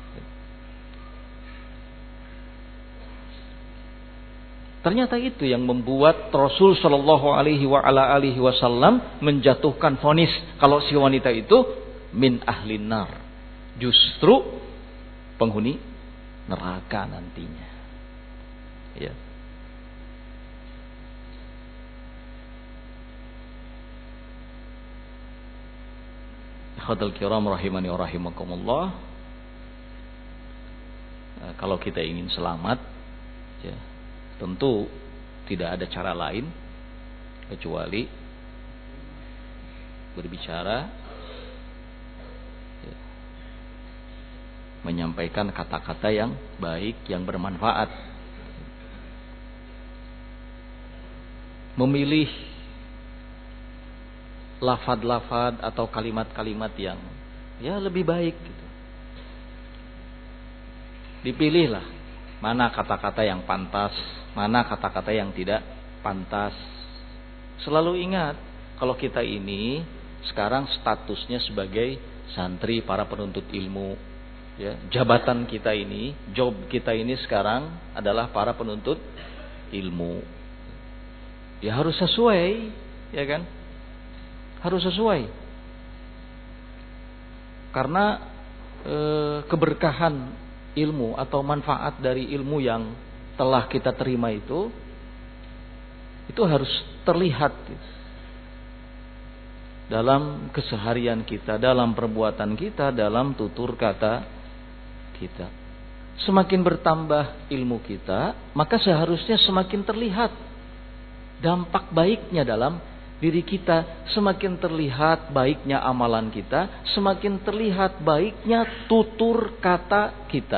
Ternyata itu yang membuat Rasul Shallallahu Alaihi Wasallam menjatuhkan vonis kalau si wanita itu min ahlin nar, justru penghuni neraka nantinya. Ya. Ikhwatul kiram rahimani wa rahimakumullah. Nah, kalau kita ingin selamat, ya, tentu tidak ada cara lain kecuali berbicara, ya, menyampaikan kata-kata yang baik, yang bermanfaat, memilih lafad-lafad atau kalimat-kalimat yang ya lebih baik gitu. Dipilihlah mana kata-kata yang pantas, mana kata-kata yang tidak pantas. Selalu ingat kalau kita ini sekarang statusnya sebagai santri para penuntut ilmu, ya, jabatan kita ini, job kita ini sekarang adalah para penuntut ilmu. Ya harus sesuai, ya kan? Harus sesuai. Karena e, keberkahan ilmu atau manfaat dari ilmu yang telah kita terima itu itu harus terlihat dalam keseharian kita, dalam perbuatan kita, dalam tutur kata kita. Semakin bertambah ilmu kita, maka seharusnya semakin terlihat dampak baiknya dalam diri kita, semakin terlihat baiknya amalan kita, semakin terlihat baiknya tutur kata kita.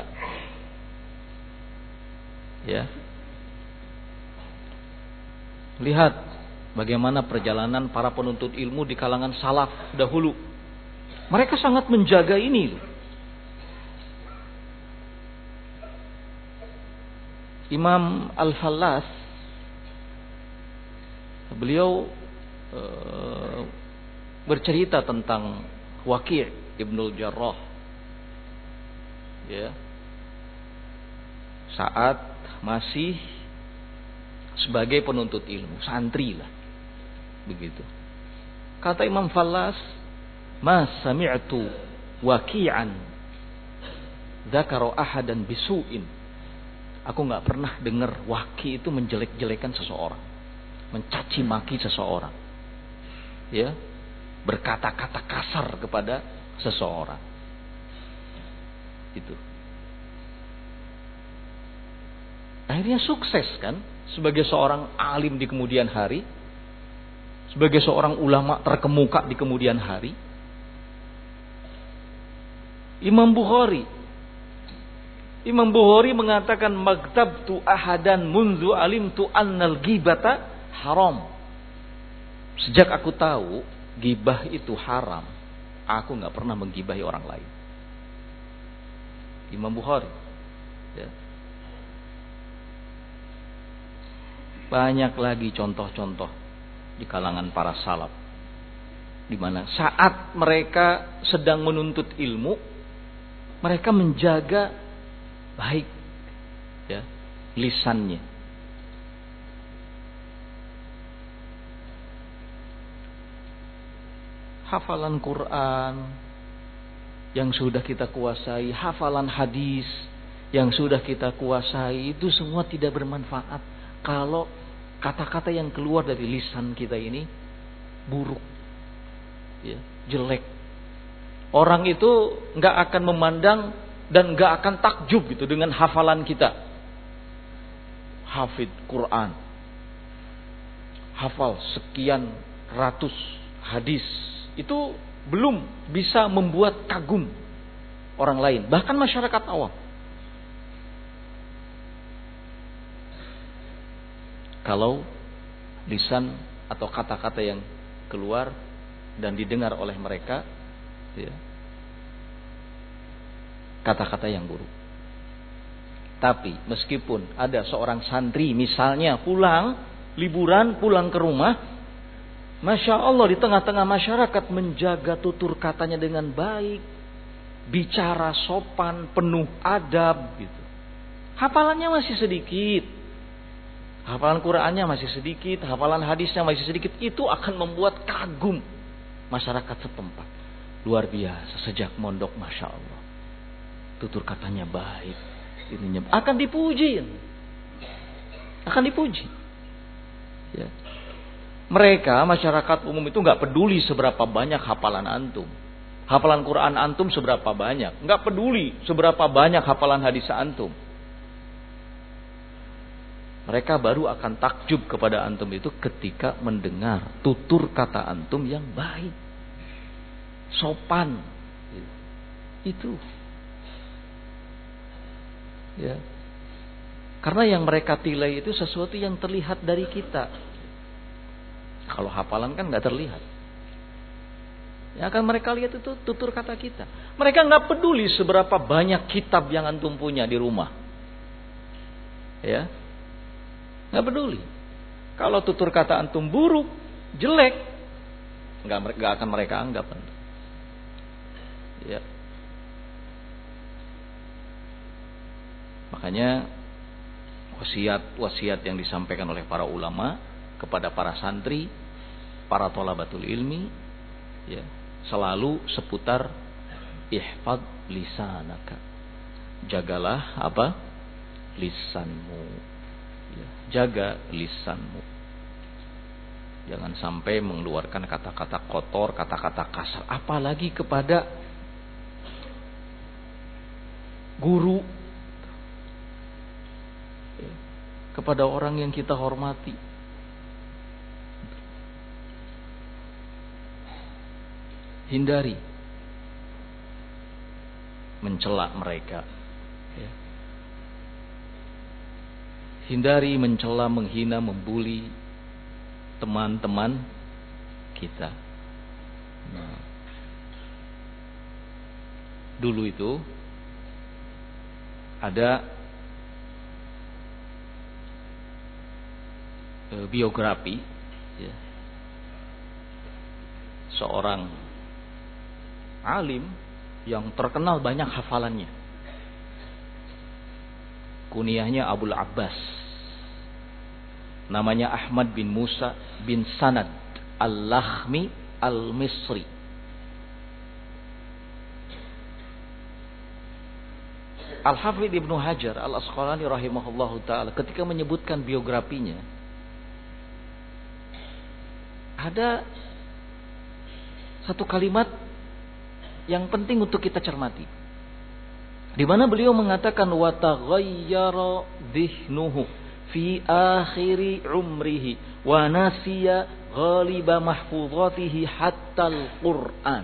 Ya. Lihat bagaimana perjalanan para penuntut ilmu di kalangan salaf dahulu. Mereka sangat menjaga ini. Imam Al-Fallas, beliau Uh, bercerita tentang Waqi' Ibnul Jarrah, ya, saat masih sebagai penuntut ilmu, santri lah. Begitu. Kata Imam Fallas, "Ma sami'tu waqi'an dzakara ahadan bisu'in." Aku enggak pernah dengar Waqi itu menjelek-jelekan seseorang, mencaci maki seseorang. Ya, berkata-kata kasar kepada seseorang. Itu. Akhirnya sukses kan sebagai seorang alim di kemudian hari, sebagai seorang ulama terkemuka di kemudian hari. Imam Bukhari Imam Bukhari mengatakan, "Magtabtu ahadan munzu alimtu annal ghibata haram." Sejak aku tahu gibah itu haram, aku enggak pernah menggibahi orang lain. Imam Bukhari. Ya. Banyak lagi contoh-contoh di kalangan para salaf, di mana saat mereka sedang menuntut ilmu, mereka menjaga baik ya lisannya. Hafalan Quran yang sudah kita kuasai, hafalan hadis yang sudah kita kuasai, itu semua tidak bermanfaat kalau kata-kata yang keluar dari lisan kita ini buruk, ya, jelek. Orang itu nggak akan memandang dan nggak akan takjub gitu dengan hafalan kita. Hafid Quran, hafal sekian ratus hadis, itu belum bisa membuat kagum orang lain, bahkan masyarakat awam. Kalau lisan atau kata-kata yang keluar dan didengar oleh mereka, ya, kata-kata yang buruk. Tapi meskipun ada seorang santri misalnya pulang liburan, pulang ke rumah, Masya Allah di tengah-tengah masyarakat menjaga tutur katanya dengan baik, bicara sopan, penuh adab gitu. Hafalannya masih sedikit, hafalan Qurannya masih sedikit, hafalan hadisnya masih sedikit, itu akan membuat kagum masyarakat setempat. Luar biasa, sejak mondok Masya Allah, tutur katanya baik, ininya akan dipuji, akan dipuji. Ya. Mereka masyarakat umum itu nggak peduli seberapa banyak hafalan antum, hafalan Quran antum seberapa banyak, nggak peduli seberapa banyak hafalan hadis antum. Mereka baru akan takjub kepada antum itu ketika mendengar tutur kata antum yang baik, sopan. Itu. Ya. Karena yang mereka tilai itu sesuatu yang terlihat dari kita. Kalau hafalan kan nggak terlihat. Yang akan mereka lihat itu tutur kata kita. Mereka nggak peduli seberapa banyak kitab yang antum punya di rumah. Ya. Nggak peduli. Kalau tutur kata antum buruk, jelek, nggak nggak akan mereka anggap. Ya. Makanya wasiat-wasiat yang disampaikan oleh para ulama kepada para santri, para thalabatul ilmi, ya, selalu seputar ihfad lisanaka. Jagalah apa? Lisanmu. Ya, jaga lisanmu. Jangan sampai mengeluarkan kata-kata kotor, kata-kata kasar, apalagi kepada guru, ya, kepada orang yang kita hormati. Hindari mencela mereka, ya. Hindari mencela, menghina, membuli teman-teman kita. Nah, dulu itu ada e, biografi, ya, seorang alim yang terkenal banyak hafalannya. Kunyahnya Abul Abbas. namanya Ahmad bin Musa bin Sanad Al-Lakhmi Al-Misri. Al-Hafidh Ibnu Hajar Al-Asqalani rahimahullahu ta'ala ketika menyebutkan biografinya, ada satu kalimat yang penting untuk kita cermati, di mana beliau mengatakan wa taghayyara dhihnuhu fi akhiri umrihi wa nasiya ghaliba mahfuzatihi hatta al-Qur'an.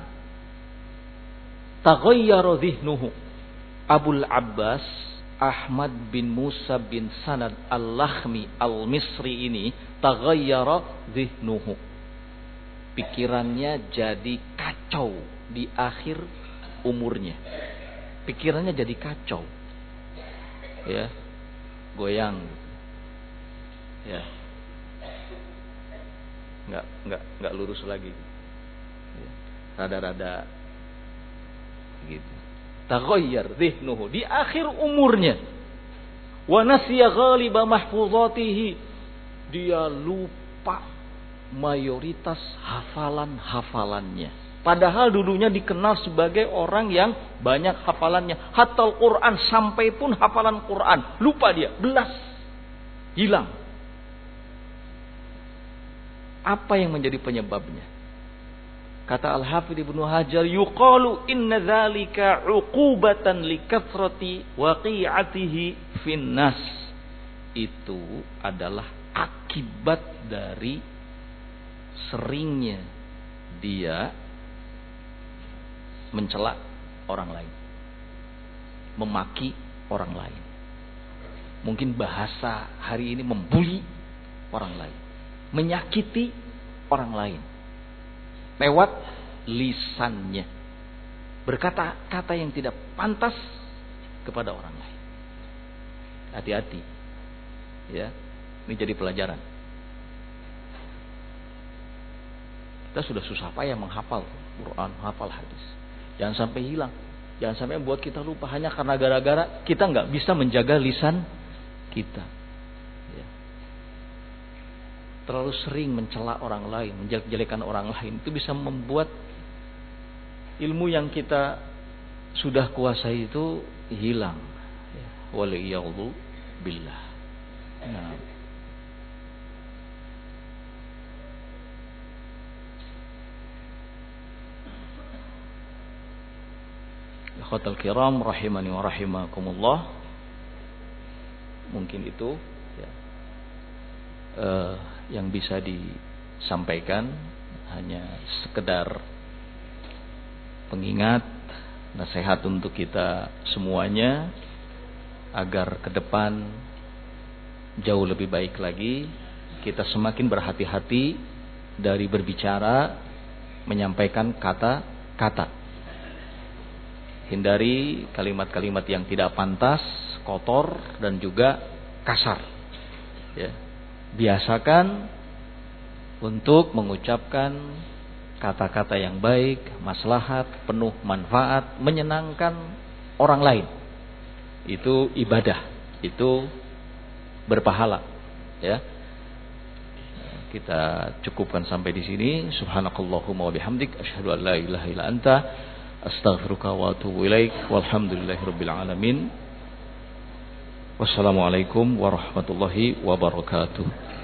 Taghayyara dhihnuhu. Abul Abbas Ahmad bin Musa bin Sanad Al-Lakhmi Al-Misri ini taghayyara dhihnuhu. Pikirannya jadi kacau di akhir umurnya. Pikirannya jadi kacau. Ya. Goyang. Ya. Enggak enggak enggak lurus lagi. Ya. Rada-rada gitu. Taghayyar dhihnuhu di akhir umurnya. Wa nasiya ghaliba mahfuzatihi. Dia lupa mayoritas hafalan-hafalannya. Padahal dulunya dikenal sebagai orang yang banyak hafalannya. Hatta Al-Quran, sampai pun hafalan Quran. Lupa dia, belas. Hilang. Apa yang menjadi penyebabnya? Kata Al-Hafidh Ibnu Hajar, yuqalu inna dzalika 'uqubatan likathrati waqi'atihi finnas. Itu adalah akibat dari seringnya dia mencela orang lain, memaki orang lain. Mungkin bahasa hari ini membuli orang lain, menyakiti orang lain lewat lisannya, berkata-kata yang tidak pantas kepada orang lain. Hati-hati, ya, ini jadi pelajaran. Kita sudah susah payah menghafal Quran, hafal hadis. Jangan sampai hilang, jangan sampai buat kita lupa hanya karena gara-gara kita nggak bisa menjaga lisan kita. Ya. Terlalu sering mencela orang lain, menjelek-jelekan orang lain, itu bisa membuat ilmu yang kita sudah kuasai itu hilang. Ya. Waliyadu billah. Nah. Ikhwatal kiram rahimani wa rahimakumullah. Mungkin itu ya, uh, yang bisa disampaikan, hanya sekedar pengingat, nasihat untuk kita semuanya agar ke depan jauh lebih baik lagi. Kita semakin berhati-hati dari berbicara, menyampaikan kata-kata. Hindari kalimat-kalimat yang tidak pantas, kotor dan juga kasar. Ya. Biasakan untuk mengucapkan kata-kata yang baik, maslahat, penuh manfaat, menyenangkan orang lain. Itu ibadah, itu berpahala. Ya. Kita cukupkan sampai di sini. Subhanakallahumma wa bihamdik, asyhadu an la ilaha illa anta, astaghfiruka wa atubu ilaik. Walhamdulillahirabbil alamin. Wassalamualaikum warahmatullahi wabarakatuh.